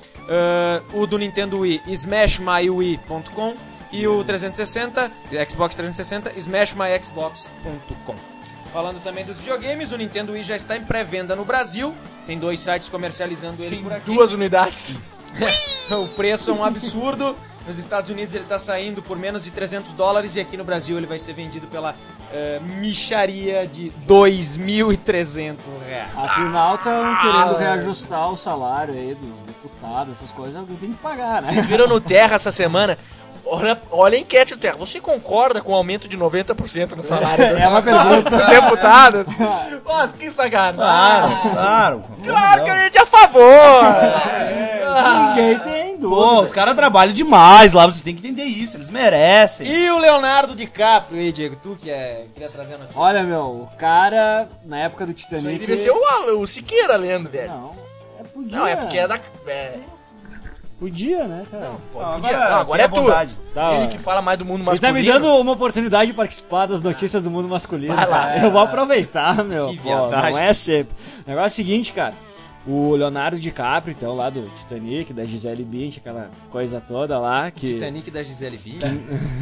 o do Nintendo Wii smash my wii ponto com e o trezentos e sessenta, Xbox trezentos e sessenta, smash my xbox ponto com. Falando também dos videogames, o Nintendo Wii já está em pré-venda no Brasil, tem dois sites comercializando ele por aqui. Duas unidades. O preço é um absurdo. Nos Estados Unidos ele está saindo por menos de trezentos dólares e aqui no Brasil ele vai ser vendido pela uh, micharia de dois mil e trezentos reais. Afinal, estão querendo reajustar o salário aí dos deputados, essas coisas, alguém tem que pagar, né? Vocês viram no Terra essa semana? Olha, olha a enquete do Terra. Você concorda com o aumento de noventa por cento no salário É uma pergunta. dos deputados? Nossa, que sacanagem. Claro, claro. Claro que a gente é a favor. Ninguém tem dúvida. Pô, os caras trabalham demais lá, vocês têm que entender isso, eles merecem. E o Leonardo DiCaprio aí, Diego, tu que é, queria trazer a notícia. Olha, meu, o cara, na época do Titanic... Isso aí devia ser o, o Siqueira lendo, velho. Não, é podia. Não, é porque é da... É... Podia, né, cara? Pô, Não, podia. agora- Não, agora é aqui é tu. vontade. Tá, Ele ó. que fala mais do mundo Ele tá masculino. me dando uma oportunidade de participar das notícias do mundo masculino. Vai lá. Cara. Eu vou aproveitar, meu. Que Pô, viadagem. não é sempre. O negócio é o seguinte, cara. O Leonardo DiCaprio, então, lá do Titanic, da Gisele Bündchen, aquela coisa toda lá, que... Titanic da Gisele Bündchen.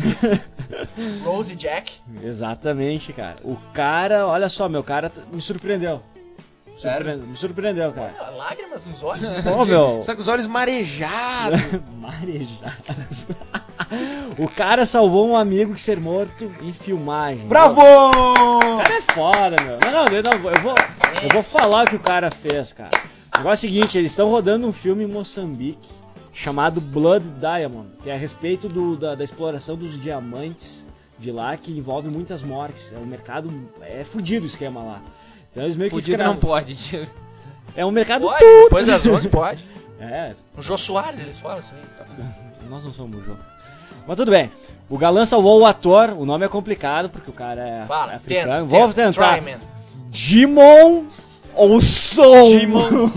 Rose e Jack. Exatamente, cara. O cara, olha só, meu cara t- me surpreendeu. Surpreendeu, me surpreendeu, cara. Lágrimas nos olhos. Ô, meu, Só com os olhos marejados. marejadas. O cara salvou um amigo que ser morto em filmagem. Bravo! O cara é foda, meu. Não, não, eu, não, eu, vou, eu vou falar o que o cara fez, cara. O negócio é o seguinte, eles estão rodando um filme em Moçambique chamado Blood Diamond, que é a respeito do, da, da exploração dos diamantes de lá, que envolve muitas mortes. É um mercado... É fudido o esquema lá. Então eles meio que Fudido escra- não pode, Diego. É um mercado Pode, tudo. depois das onze pode. É, O Jô Soares, eles falam assim. nós não somos o jogo. Mas tudo bem. O galã salvou o ator. O nome é complicado porque o cara é, Fala, é africano. tenta, Vou tenta, tentar. try, man. Jimon Olson. Jimon.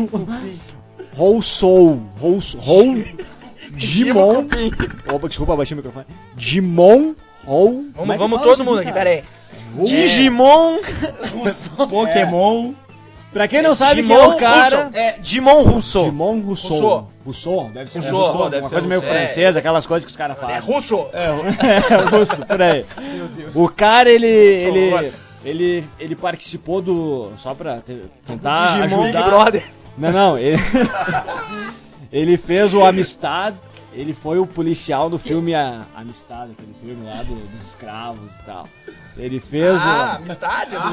Olson. Olson. Jimon. Opa, desculpa, baixei o microfone. Jimon Ol. Vamos, vamos todo mundo aqui, pera aí. Digimon Rousseau. Pokémon. Pra quem não sabe quem é Jimon o cara... É, Digimon Rousseau. Jimon Rousseau. Rousseau. Rousseau. Deve ser Rousseau, Rousseau, deve uma ser coisa meio Rousseau. francesa, aquelas coisas que os caras É falam. russo. É, é russo, por aí. O cara, ele, ele, ele, ele participou do... Só pra te- tentar Digimon ajudar... Big Brother. Não, não, ele... ele fez o Amistad, ele foi o policial do filme A Amistad, aquele filme lá do- dos escravos e tal. Ele fez Ah, o... amistade? Ah,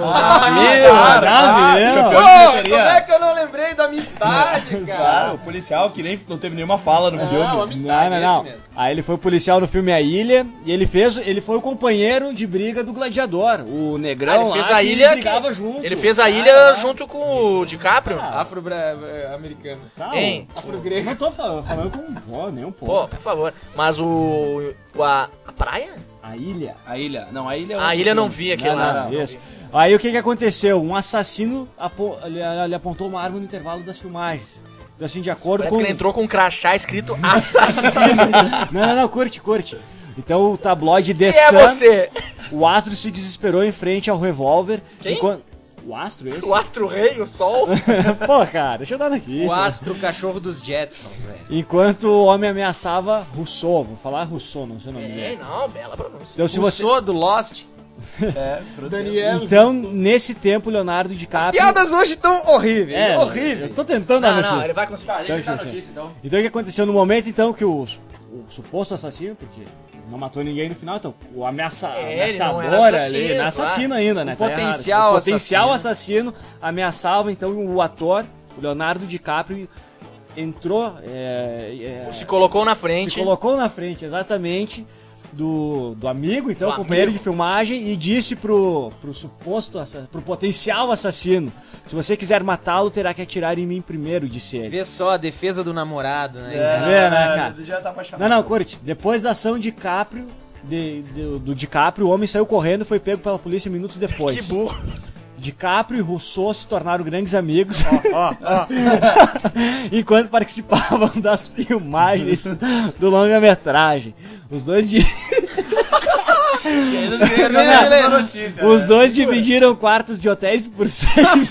Cara, viu? campeão de Pô, bilheteria. como é que eu não lembrei da amistade, Claro, cara? o policial que nem não teve nenhuma fala no Não, filme. amistade, Não, não, não. esse mesmo. Aí ele foi o policial no filme A Ilha e ele fez, ele foi o companheiro de briga do Gladiador, o Negrão Ah, ele fez lá a que ilha. brigava que- junto. Ele fez a ilha junto com o DiCaprio. Afro-americano. Não, Hein? Afro-grego. eu não tô falando, falando com oh, nem um pouco. Pô, por favor. Mas o. o- a, a praia? A Ilha. A ilha. Não, a ilha é A outro ilha não filme. vi aquele Não, lá. não, não isso. vi. Aí o que que aconteceu? Um assassino apo- ele, ele apontou uma arma no intervalo das filmagens. Então assim, de acordo Parece com... que ele entrou com um crachá escrito assassino. Não, não, não, curte, curte. Então o tabloide The Quem é Sun, você? o astro se desesperou em frente ao revólver. Quem? enquanto- O astro esse? O astro rei, o sol? Pô, cara, deixa eu dar aqui. O astro cachorro dos Jetsons, velho. Enquanto o homem ameaçava Rousseau, vou falar Rousseau, não sei o nome É, dele. não, bela pronúncia. Então, se O você... Rousseau do Lost. É, Daniel. então nesse tempo, Leonardo As DiCaprio... piadas hoje estão horríveis, É, horríveis. Eu tô tentando Não, dar não, notícia. ele vai conseguir. Tá, deixa eu dar a Então, notícia então. Então o que aconteceu no momento, então, que o, o suposto assassino, porque não matou ninguém no final, então o ameaça, É, ele não ameaçador era ali, assassino, não é assassino ainda, né? O tá errado. potencial O potencial assassino. ameaçava, então, o ator, o Leonardo DiCaprio, entrou, é, é, Se colocou na frente. se colocou na frente, exatamente, do, do amigo, então, Do companheiro amigo. de filmagem, e disse pro, pro suposto, assa- pro potencial assassino, se você quiser matá-lo, terá que atirar em mim primeiro, disse ele. Vê só a defesa do namorado, né? É, Tá vendo, né, não, cara? Já tá apaixonado. Não, não, curte. Depois da ação de DiCaprio, de, de- do DiCaprio, o homem saiu correndo e foi pego pela polícia minutos depois. Que burro. DiCaprio e Rousseau se tornaram grandes amigos enquanto participavam das filmagens do longa-metragem. Os dois, di- E ainda não ganhou essa notícia. os dois dividiram quartos de hotéis por seis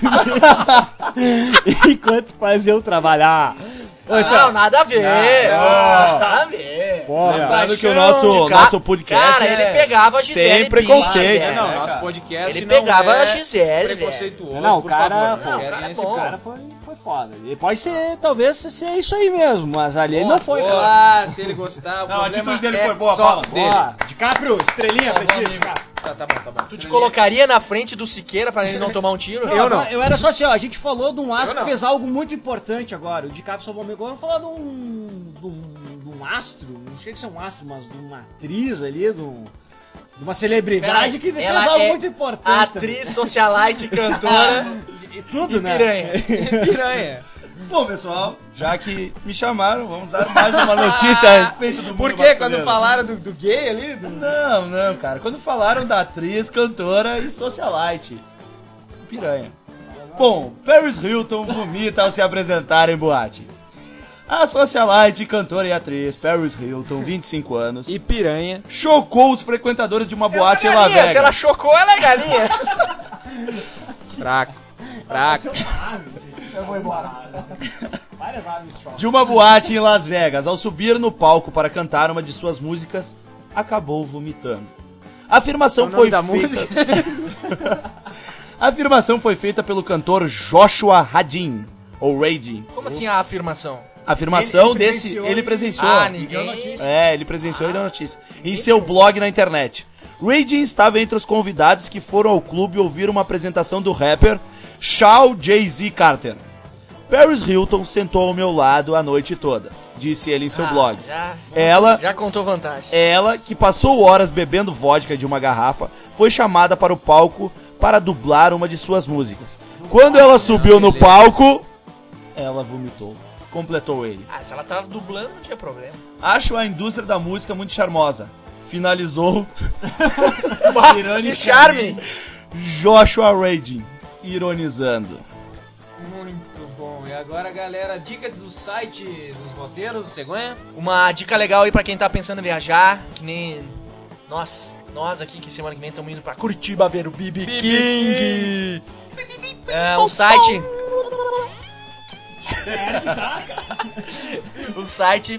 meses enquanto faziam trabalhar. Não, nada a ver. Não. Nada a ver. Pô, meu, Lembrando que o nosso, Ca- nosso podcast Cara, é ele pegava a Gisele sem Bündchen, preconceito. velho. É, não, né, nosso cara? podcast Ele não pegava é a Gisele, velho. preconceituoso, Não, o por cara, favor, pô, não o gerem cara é esse bom. O cara foi, foi foda. Ele pode ser, talvez, ser isso aí mesmo, mas ali ele não foi. Sei cara. lá, se ele gostar, o Não, a problema atitude dele é foi boa, só fala. dele. Ó, DiCaprio, estrelinha pra ti, DiCaprio. Tá, tá bom, tá bom. Tu te colocaria na frente do Siqueira pra ele não tomar um tiro? Eu não. Eu era só assim, ó, a gente falou de um Eu astro não. que fez algo muito importante agora. O DiCaprio salvou meu gol. Vamos falar de um, de um. de um astro, não chega a ser um astro, mas de uma atriz ali, de, um, de uma celebridade que fez Ela algo é muito importante. atriz, socialite, cantora também. E tudo, e né? piranha. Piranha. Bom, pessoal, já que me chamaram, vamos dar mais uma notícia a respeito do mundo Por quê? masculino. Quando falaram do, do gay ali? Do... Não, não, cara. Quando falaram da atriz, cantora e socialite. Piranha. Bom, Paris Hilton vomita ao se apresentar em boate. A socialite, cantora e atriz Paris Hilton, vinte e cinco anos, E piranha. chocou os frequentadores de uma boate em Las Galinha, se ela Vegas. chocou, ela é galinha. Fraco. Fraco. Várias aves chocam. De uma boate em Las Vegas, ao subir no palco para cantar uma de suas músicas, acabou vomitando. A afirmação O nome foi da feita... A afirmação foi feita pelo cantor Joshua Radin, ou Radin. Como assim a afirmação? A afirmação Ele- ele desse... presenciou Ele e- presenciou. Ah, ninguém... É, ele presenciou e deu notícia. Em seu blog na internet. Radin estava entre os convidados que foram ao clube ouvir uma apresentação do rapper Shaw Jay-Z Carter. Paris Hilton sentou ao meu lado a noite toda, disse ele em seu Ah, blog. Já, Ela, já contou vantagem. ela, que passou horas bebendo vodka de uma garrafa, foi chamada para o palco para dublar uma de suas músicas. Quando ela subiu no palco, ela vomitou. Completou ele. Ah, se ela tava dublando, não tinha problema. Acho a indústria da música muito charmosa. Finalizou Que charme! Joshua Radin, ironizando. Muito bom. E agora, galera, dica do site dos roteiros, cegonha? Uma dica legal aí pra quem tá pensando em viajar, que nem nós, nós aqui que semana que vem estamos indo pra Curitiba ver o B B King. É, o site... o site...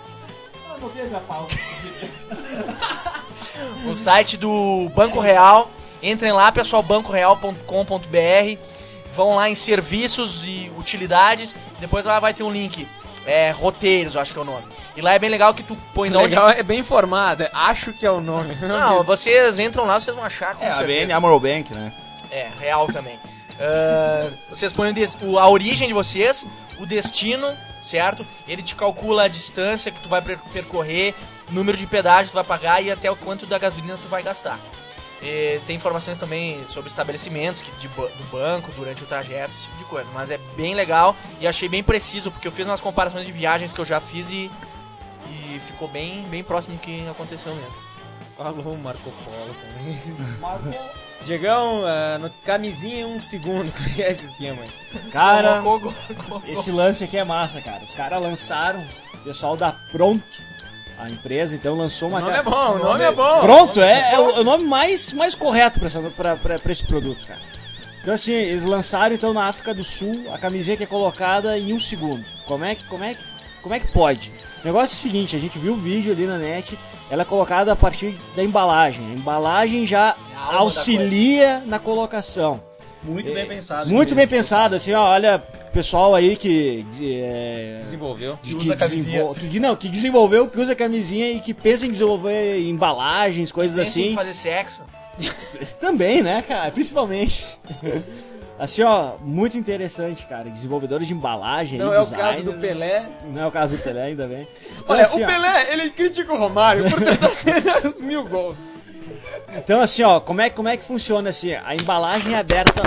O site do Banco Real. Entrem lá, pessoal, banco real ponto com ponto b r. Vão lá em serviços e utilidades. Depois lá vai ter um link. É, roteiros, eu acho que é o nome. E lá é bem legal que tu põe de onde... Legal, é bem informado. Acho que é o nome. Não, vocês entram lá, vocês vão achar com É, a B N certeza. Amaro Bank, né? É, real também. Ah, vocês põem o des- o- a origem de vocês, o destino, certo? Ele te calcula a distância que tu vai per- percorrer, número de pedágio que tu vai pagar e até o quanto da gasolina tu vai gastar. E tem informações também sobre estabelecimentos que, de ba- do banco durante o trajeto, esse tipo de coisa. Mas é bem legal e achei bem preciso, porque eu fiz umas comparações de viagens que eu já fiz e, e ficou bem, bem próximo do que aconteceu mesmo. Falou Marco Polo também. Diegão, ah, no camisinha em um segundo. Como é que é esse esquema aí? Cara, Colocou, colocou. esse lance aqui é massa, cara. Os caras lançaram, o pessoal da Pronto a empresa, então lançou uma... O nome é bom, o nome é bom. Pronto, é, é o, o nome mais, mais correto pra, essa- pra, pra, pra esse produto, cara. Então assim, eles lançaram então na África do Sul a camisinha que é colocada em um segundo. Como é que, como é que, como é que pode? O negócio é o seguinte, a gente viu o vídeo ali na net, ela é colocada a partir da embalagem. A embalagem já alma da auxilia na colocação. Muito bem pensado. Muito bem pensado, assim, ó, olha, pessoal aí que... de, é, Desenvolveu. de- Que usa camisinha. desenvol- que, não, que desenvolveu, que usa camisinha e que pensa em desenvolver embalagens, coisas Pensa em assim. fazer sexo. Também, né, cara? Principalmente. Assim, ó, muito interessante, cara. Desenvolvedores de embalagem. Não aí, é o designers. caso do Pelé. Não é o caso do Pelé, ainda bem. Então, Olha, assim, o ó, Pelé, ele critica o Romário por tentar ser os mil gols. então, assim, ó, como é, como é que funciona assim? A embalagem é aberta.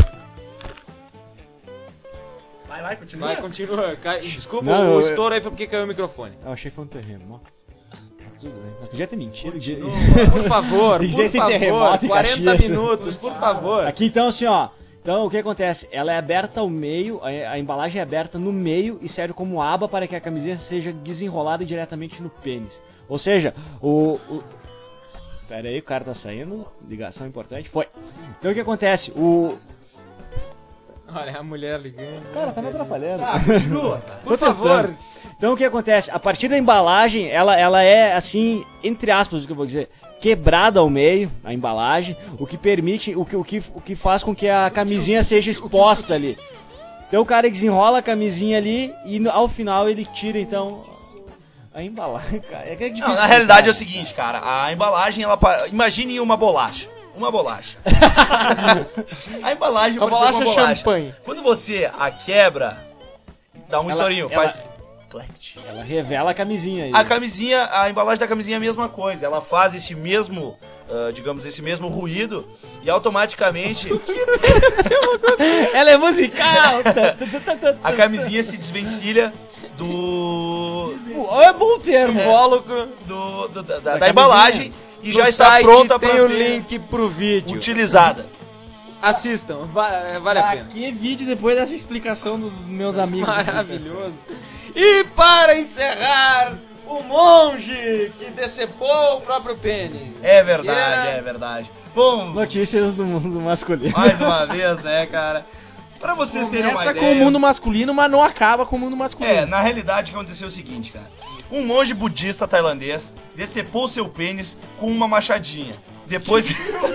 Vai lá, continua. Vai, continua. Cai- Desculpa Não, o eu- estouro aí, foi porque caiu o microfone. Eu achei que foi um terreno, ó. Tá tudo bem. Mas podia ter mentido. Por favor, Tem que por ser favor, terremoto em quarenta Caxias. minutos, por favor. Aqui então, assim, ó. Então o que acontece? Ela é aberta ao meio, a, a embalagem é aberta no meio e serve como aba para que a camisinha seja desenrolada diretamente no pênis. Ou seja, o. o... Pera aí, o cara tá saindo. Ligação importante. Foi. Então o que acontece? O. Olha, a mulher ligando. Cara, tá me atrapalhando. Por favor. Então o que acontece? A partir da embalagem, ela, ela é assim, entre aspas, o que eu vou dizer, quebrada ao meio, a embalagem, o que permite, o que, o que, o que faz com que a camisinha seja exposta ali. Então o cara desenrola a camisinha ali e no- ao final ele tira então a embalagem, cara. É que é difícil. Não, na realidade é o seguinte, cara. A embalagem, ela... pa- Imagine uma bolacha. Uma bolacha. A embalagem Uma pode ser bolacha uma bolacha. champanhe. Quando você a quebra, dá um Ela- estourinho, ela- faz... Clect. Ela revela a camisinha aí. A camisinha, a embalagem da camisinha é a mesma coisa. Ela faz esse mesmo, ah, digamos, esse mesmo ruído e automaticamente Ela é musical! a camisinha se desvencilha do, É bom termo. Invólucro. do, do- da, da camisinha. embalagem e já No está site pronta tem para o ser link pro vídeo. utilizada. Assistam, va- vale a pena. Que vídeo depois dessa explicação dos meus amigos. Maravilhoso. E para encerrar, o monge que decepou o próprio pênis. É verdade, Siqueira. é verdade. Bom, Notícias do mundo masculino. mais uma vez, né, cara? Pra vocês terem uma Começa ideia... com o mundo masculino, mas não acaba com o mundo masculino. É, na realidade o que aconteceu é o seguinte, cara. Um monge budista tailandês decepou seu pênis com uma machadinha. Depois...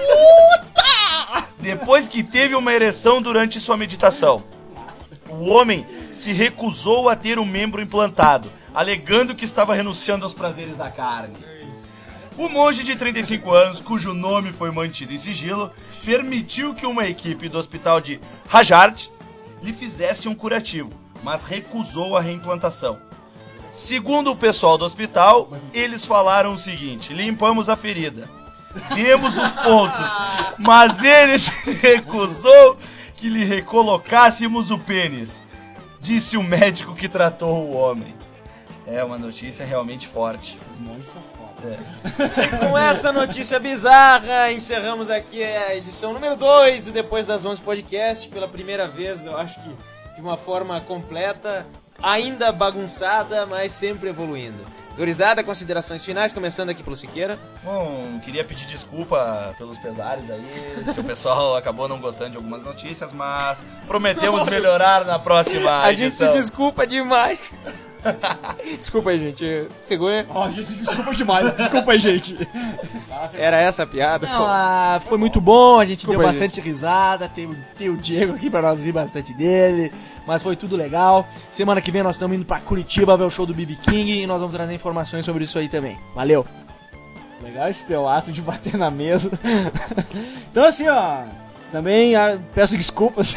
Depois que teve uma ereção durante sua meditação. O homem se recusou a ter o membro implantado, alegando que estava renunciando aos prazeres da carne. O monge de trinta e cinco anos, cujo nome foi mantido em sigilo, permitiu que uma equipe do hospital de Hajart lhe fizesse um curativo, mas recusou a reimplantação. Segundo o pessoal do hospital, eles falaram o seguinte: limpamos a ferida, vemos os pontos, mas ele se recusou que lhe recolocássemos o pênis, disse o médico que tratou o homem. É uma notícia realmente forte. Os monges são foda. Com essa notícia bizarra, encerramos aqui a edição número dois do Depois das onze Podcast. Pela primeira vez, eu acho que de uma forma completa, ainda bagunçada, mas sempre evoluindo. Gurizada, considerações finais, começando aqui pelo Siqueira. Bom, queria pedir desculpa pelos pesares aí, se o pessoal acabou não gostando de algumas notícias, mas prometemos melhorar na próxima A gente se edição. desculpa demais. Desculpa aí, gente. Segura. Ó, oh, gente, desculpa demais. Desculpa aí, gente. Era essa a piada? Não, ah, foi muito bom, a gente Desculpa deu aí, bastante risada, tem, o- tem o Diego aqui pra nós rir bastante dele, mas foi tudo legal. Semana que vem nós estamos indo pra Curitiba ver o show do B B King e nós vamos trazer informações sobre isso aí também. Valeu! Legal esse teu ato de bater na mesa. Então assim, ó, também ah, peço desculpas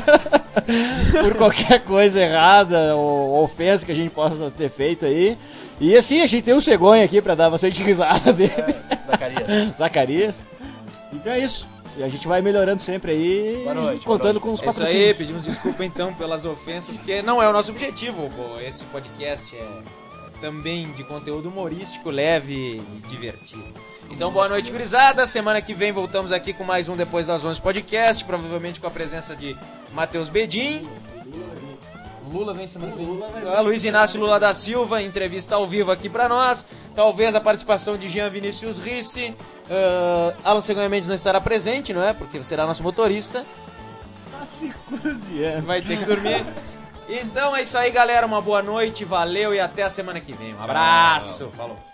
por qualquer coisa errada ou ofensa que a gente possa ter feito aí. E assim, a gente tem um cegonha aqui pra dar bastante risada dele. É, Zacarias. Zacarias. Então é isso. A gente vai melhorando sempre aí, Boa noite, contando boa noite. com os É isso aí, patrocínios. pedimos desculpa então pelas ofensas, porque não é o nosso objetivo. Pô. Esse podcast é também de conteúdo humorístico, leve e divertido. Então, boa noite, gurizada. Semana que vem voltamos aqui com mais um Depois das onze Podcast, provavelmente com a presença de Matheus Bedin, Lula vem semana que vem. Ah, Luiz Inácio Lula da Silva, entrevista ao vivo aqui pra nós. Talvez a participação de Jean Vinícius Risse. Uh, Alan Cegonha Mendes não estará presente, não é? Porque será nosso motorista. Tá se cozinhando. Vai ter que dormir. Então é isso aí, galera. Uma boa noite, valeu e até a semana que vem. Um abraço. Falou.